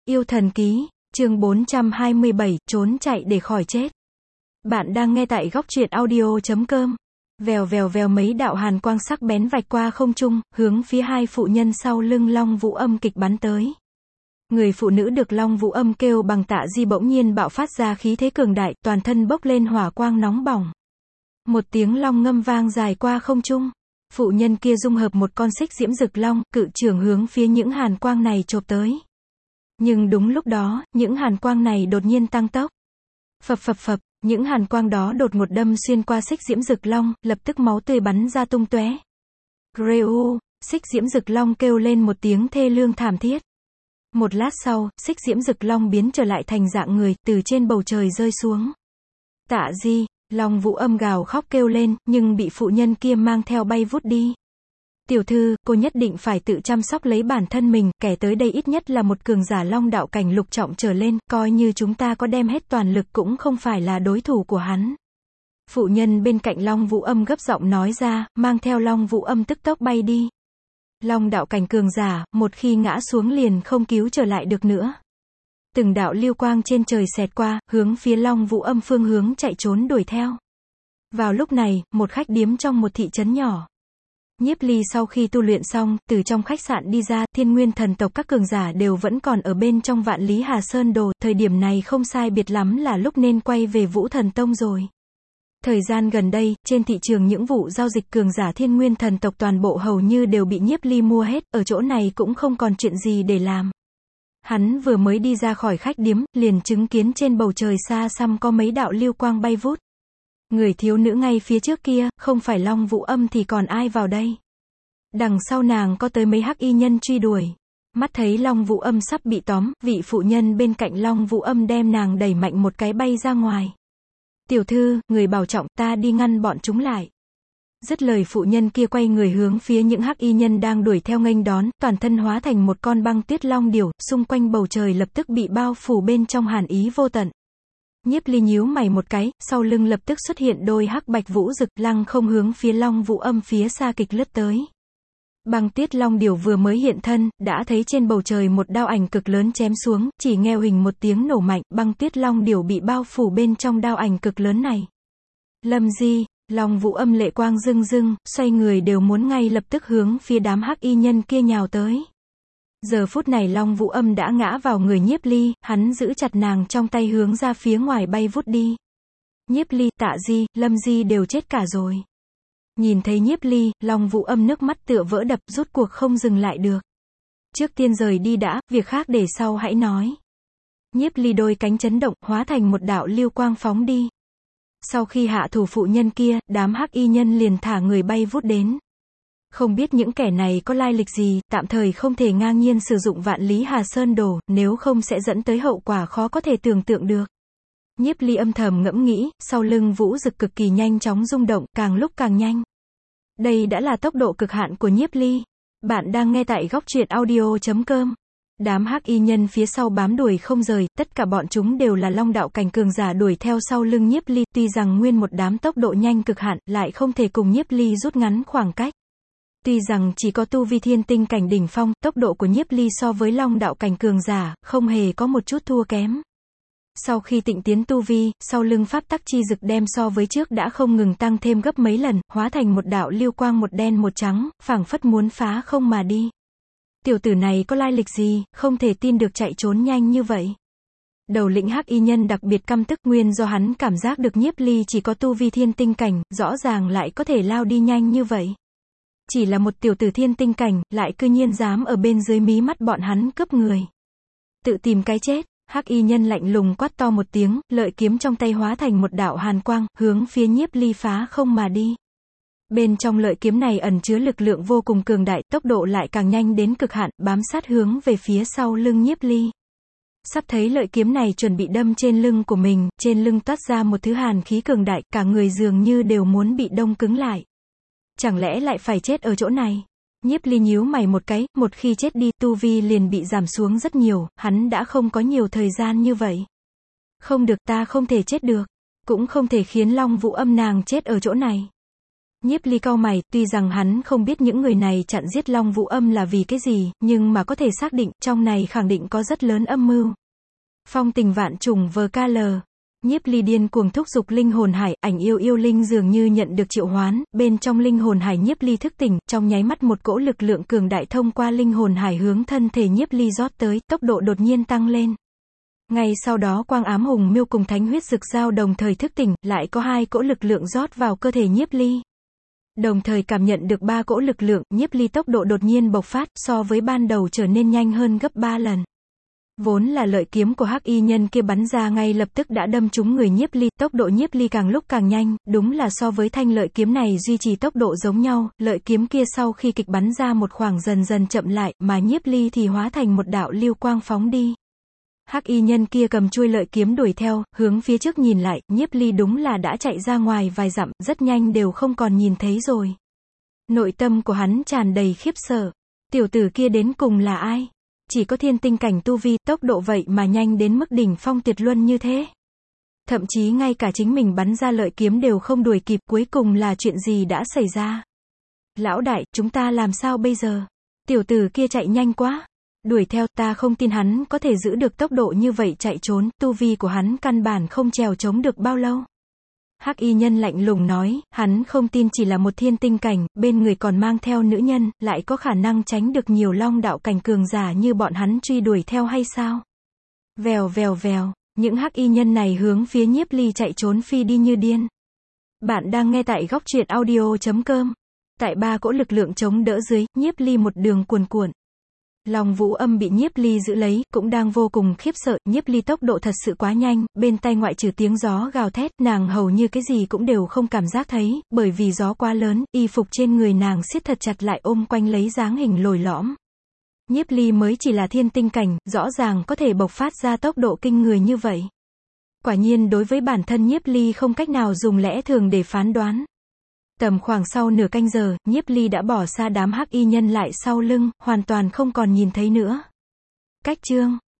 Yêu thần ký, chương 427, trốn chạy để khỏi chết. Bạn đang nghe tại góc truyện audio.com. Vèo vèo vèo, mấy đạo hàn quang sắc bén vạch qua không trung, hướng phía hai phụ nhân sau lưng Long Vũ Âm kịch bắn tới. Người phụ nữ được Long Vũ Âm kêu bằng Tạ Di bỗng nhiên bạo phát ra khí thế cường đại, toàn thân bốc lên hỏa quang nóng bỏng. Một tiếng long ngâm vang dài qua không trung. Phụ nhân kia dung hợp một con xích diễm rực long, cự trưởng hướng phía những hàn quang này chộp tới. Nhưng đúng lúc đó, những hàn quang này đột nhiên tăng tốc. Phập phập phập, những hàn quang đó đột ngột đâm xuyên qua xích diễm rực long, lập tức máu tươi bắn ra tung tóe. Greu, xích diễm rực long kêu lên một tiếng thê lương thảm thiết. Một lát sau, xích diễm rực long biến trở lại thành dạng người, từ trên bầu trời rơi xuống. Tạ Di, Long Vũ Âm gào khóc kêu lên, nhưng bị phụ nhân kia mang theo bay vút đi. Tiểu thư, cô nhất định phải tự chăm sóc lấy bản thân mình, kẻ tới đây ít nhất là một cường giả long đạo cảnh lục trọng trở lên, coi như chúng ta có đem hết toàn lực cũng không phải là đối thủ của hắn. Phụ nhân bên cạnh Long Vũ Âm gấp giọng nói ra, mang theo Long Vũ Âm tức tốc bay đi. Long đạo cảnh cường giả, một khi ngã xuống liền không cứu trở lại được nữa. Từng đạo lưu quang trên trời xẹt qua, hướng phía Long Vũ Âm phương hướng chạy trốn đuổi theo. Vào lúc này, một khách điếm trong một thị trấn nhỏ. Nhiếp Ly sau khi tu luyện xong, từ trong khách sạn đi ra, Thiên Nguyên thần tộc các cường giả đều vẫn còn ở bên trong Vạn Lý Hà Sơn Đồ, thời điểm này không sai biệt lắm là lúc nên quay về Vũ Thần Tông rồi. Thời gian gần đây, trên thị trường những vụ giao dịch cường giả Thiên Nguyên thần tộc toàn bộ hầu như đều bị Nhiếp Ly mua hết, ở chỗ này cũng không còn chuyện gì để làm. Hắn vừa mới đi ra khỏi khách điếm, liền chứng kiến trên bầu trời xa xăm có mấy đạo lưu quang bay vút. Người thiếu nữ ngay phía trước kia, không phải Long Vũ Âm thì còn ai vào đây? Đằng sau nàng có tới mấy hắc y nhân truy đuổi. Mắt thấy Long Vũ Âm sắp bị tóm, vị phụ nhân bên cạnh Long Vũ Âm đem nàng đẩy mạnh một cái bay ra ngoài. Tiểu thư, người bảo trọng, ta đi ngăn bọn chúng lại. Dứt lời phụ nhân kia quay người hướng phía những hắc y nhân đang đuổi theo nghênh đón, toàn thân hóa thành một con băng tuyết long điểu, xung quanh bầu trời lập tức bị bao phủ bên trong hàn ý vô tận. Nhiếp Ly nhíu mày một cái, sau lưng lập tức xuất hiện đôi hắc bạch vũ rực, lăng không hướng phía Long Vũ Âm phía xa kịch lướt tới. Băng tuyết long điểu vừa mới hiện thân, đã thấy trên bầu trời một đao ảnh cực lớn chém xuống, chỉ nghe huỳnh một tiếng nổ mạnh, băng tuyết long điểu bị bao phủ bên trong đao ảnh cực lớn này. Lâm Di, Long Vũ Âm lệ quang rưng rưng, xoay người đều muốn ngay lập tức hướng phía đám hắc y nhân kia nhào tới. Giờ phút này Long Vũ Âm đã ngã vào người Nhiếp Ly, hắn giữ chặt nàng trong tay hướng ra phía ngoài bay vút đi. Nhiếp Ly, Tạ Di, Lâm Di đều chết cả rồi. Nhìn thấy Nhiếp Ly, Long Vũ Âm nước mắt tựa vỡ đập, rút cuộc không dừng lại được. Trước tiên rời đi đã, việc khác để sau hãy nói. Nhiếp Ly đôi cánh chấn động, hóa thành một đạo lưu quang phóng đi. Sau khi hạ thủ phụ nhân kia, đám hắc y nhân liền thả người bay vút đến. Không biết những kẻ này có lai lịch gì, tạm thời không thể ngang nhiên sử dụng Vạn Lý Hà Sơn Đồ, nếu không sẽ dẫn tới hậu quả khó có thể tưởng tượng được. Nhiếp Ly âm thầm ngẫm nghĩ, sau lưng vũ rực cực kỳ nhanh chóng rung động, càng lúc càng nhanh. Đây đã là tốc độ cực hạn của Nhiếp Ly. Bạn đang nghe tại góc truyện audio.com. Đám hắc y nhân phía sau bám đuổi không rời, tất cả bọn chúng đều là long đạo cảnh cường giả đuổi theo sau lưng Nhiếp Ly, tuy rằng nguyên một đám tốc độ nhanh cực hạn, lại không thể cùng Nhiếp Ly rút ngắn khoảng cách. Tuy rằng chỉ có tu vi thiên tinh cảnh đỉnh phong, tốc độ của Nhiếp Ly so với long đạo cảnh cường giả, không hề có một chút thua kém. Sau khi tịnh tiến tu vi, sau lưng pháp tắc chi dực đem so với trước đã không ngừng tăng thêm gấp mấy lần, hóa thành một đạo lưu quang một đen một trắng, phảng phất muốn phá không mà đi. Tiểu tử này có lai lịch gì, không thể tin được chạy trốn nhanh như vậy. Đầu lĩnh hắc y nhân đặc biệt căm tức, nguyên do hắn cảm giác được Nhiếp Ly chỉ có tu vi thiên tinh cảnh, rõ ràng lại có thể lao đi nhanh như vậy. Chỉ là một tiểu tử thiên tinh cảnh, lại cư nhiên dám ở bên dưới mí mắt bọn hắn cướp người. Tự tìm cái chết. Hắc y nhân lạnh lùng quát to một tiếng, lợi kiếm trong tay hóa thành một đạo hàn quang, hướng phía Nhiếp Ly phá không mà đi. Bên trong lợi kiếm này ẩn chứa lực lượng vô cùng cường đại, tốc độ lại càng nhanh đến cực hạn, bám sát hướng về phía sau lưng Nhiếp Ly. Sắp thấy lợi kiếm này chuẩn bị đâm trên lưng của mình, trên lưng toát ra một thứ hàn khí cường đại, cả người dường như đều muốn bị đông cứng lại. Chẳng lẽ lại phải chết ở chỗ này? Nhiếp Ly nhíu mày một cái, một khi chết đi, tu vi liền bị giảm xuống rất nhiều, hắn đã không có nhiều thời gian như vậy. Không được, ta không thể chết được, cũng không thể khiến Long Vũ Âm nàng chết ở chỗ này. Nhiếp Ly cau mày, tuy rằng hắn không biết những người này chặn giết Long Vũ Âm là vì cái gì, nhưng mà có thể xác định, trong này khẳng định có rất lớn âm mưu. Phong tình vạn trùng VKL. Nhiếp Ly điên cuồng thúc giục linh hồn hải, ảnh yêu yêu linh dường như nhận được triệu hoán, bên trong linh hồn hải Nhiếp Ly thức tỉnh, trong nháy mắt một cỗ lực lượng cường đại thông qua linh hồn hải hướng thân thể Nhiếp Ly rót tới, tốc độ đột nhiên tăng lên. Ngay sau đó Quang Ám Hùng Miêu cùng Thánh Huyết Dực Dao đồng thời thức tỉnh, lại có 2 cỗ lực lượng rót vào cơ thể Nhiếp Ly. Đồng thời cảm nhận được 3 cỗ lực lượng, Nhiếp Ly tốc độ đột nhiên bộc phát, so với ban đầu trở nên nhanh hơn gấp 3 lần. Vốn là lợi kiếm của hắc y nhân kia bắn ra ngay lập tức đã đâm trúng người Nhiếp Ly, tốc độ Nhiếp Ly càng lúc càng nhanh, đúng là so với thanh lợi kiếm này duy trì tốc độ giống nhau, lợi kiếm kia sau khi kịch bắn ra một khoảng dần dần chậm lại, mà Nhiếp Ly thì hóa thành một đạo lưu quang phóng đi. Hắc y nhân kia cầm chuôi lợi kiếm đuổi theo, hướng phía trước nhìn lại, Nhiếp Ly đúng là đã chạy ra ngoài vài dặm, rất nhanh đều không còn nhìn thấy rồi. Nội tâm của hắn tràn đầy khiếp sợ. Tiểu tử kia đến cùng là ai? Chỉ có thiên tinh cảnh tu vi, tốc độ vậy mà nhanh đến mức đỉnh phong tuyệt luân như thế. Thậm chí ngay cả chính mình bắn ra lợi kiếm đều không đuổi kịp, cuối cùng là chuyện gì đã xảy ra? Lão đại, chúng ta làm sao bây giờ? Tiểu tử kia chạy nhanh quá. Đuổi theo, ta không tin hắn có thể giữ được tốc độ như vậy chạy trốn, tu vi của hắn căn bản không trèo chống được bao lâu. Hắc y nhân lạnh lùng nói, hắn không tin chỉ là một thiên tinh cảnh, bên người còn mang theo nữ nhân, lại có khả năng tránh được nhiều long đạo cảnh cường giả như bọn hắn truy đuổi theo hay sao? Vèo vèo vèo, những hắc y nhân này hướng phía Nhiếp Ly chạy trốn phi đi như điên. Bạn đang nghe tại góc truyện audio.com. Tại 3 cỗ lực lượng chống đỡ dưới, Nhiếp Ly một đường cuồn cuộn. Long Vũ Âm bị Nhiếp Ly giữ lấy, cũng đang vô cùng khiếp sợ, Nhiếp Ly tốc độ thật sự quá nhanh, bên tai ngoại trừ tiếng gió gào thét, nàng hầu như cái gì cũng đều không cảm giác thấy, bởi vì gió quá lớn, y phục trên người nàng siết thật chặt lại ôm quanh lấy dáng hình lồi lõm. Nhiếp Ly mới chỉ là thiên tinh cảnh, rõ ràng có thể bộc phát ra tốc độ kinh người như vậy. Quả nhiên đối với bản thân Nhiếp Ly không cách nào dùng lẽ thường để phán đoán. Tầm khoảng sau nửa canh giờ, Nhiếp Ly đã bỏ xa đám hắc y nhân lại sau lưng, hoàn toàn không còn nhìn thấy nữa. Cách chương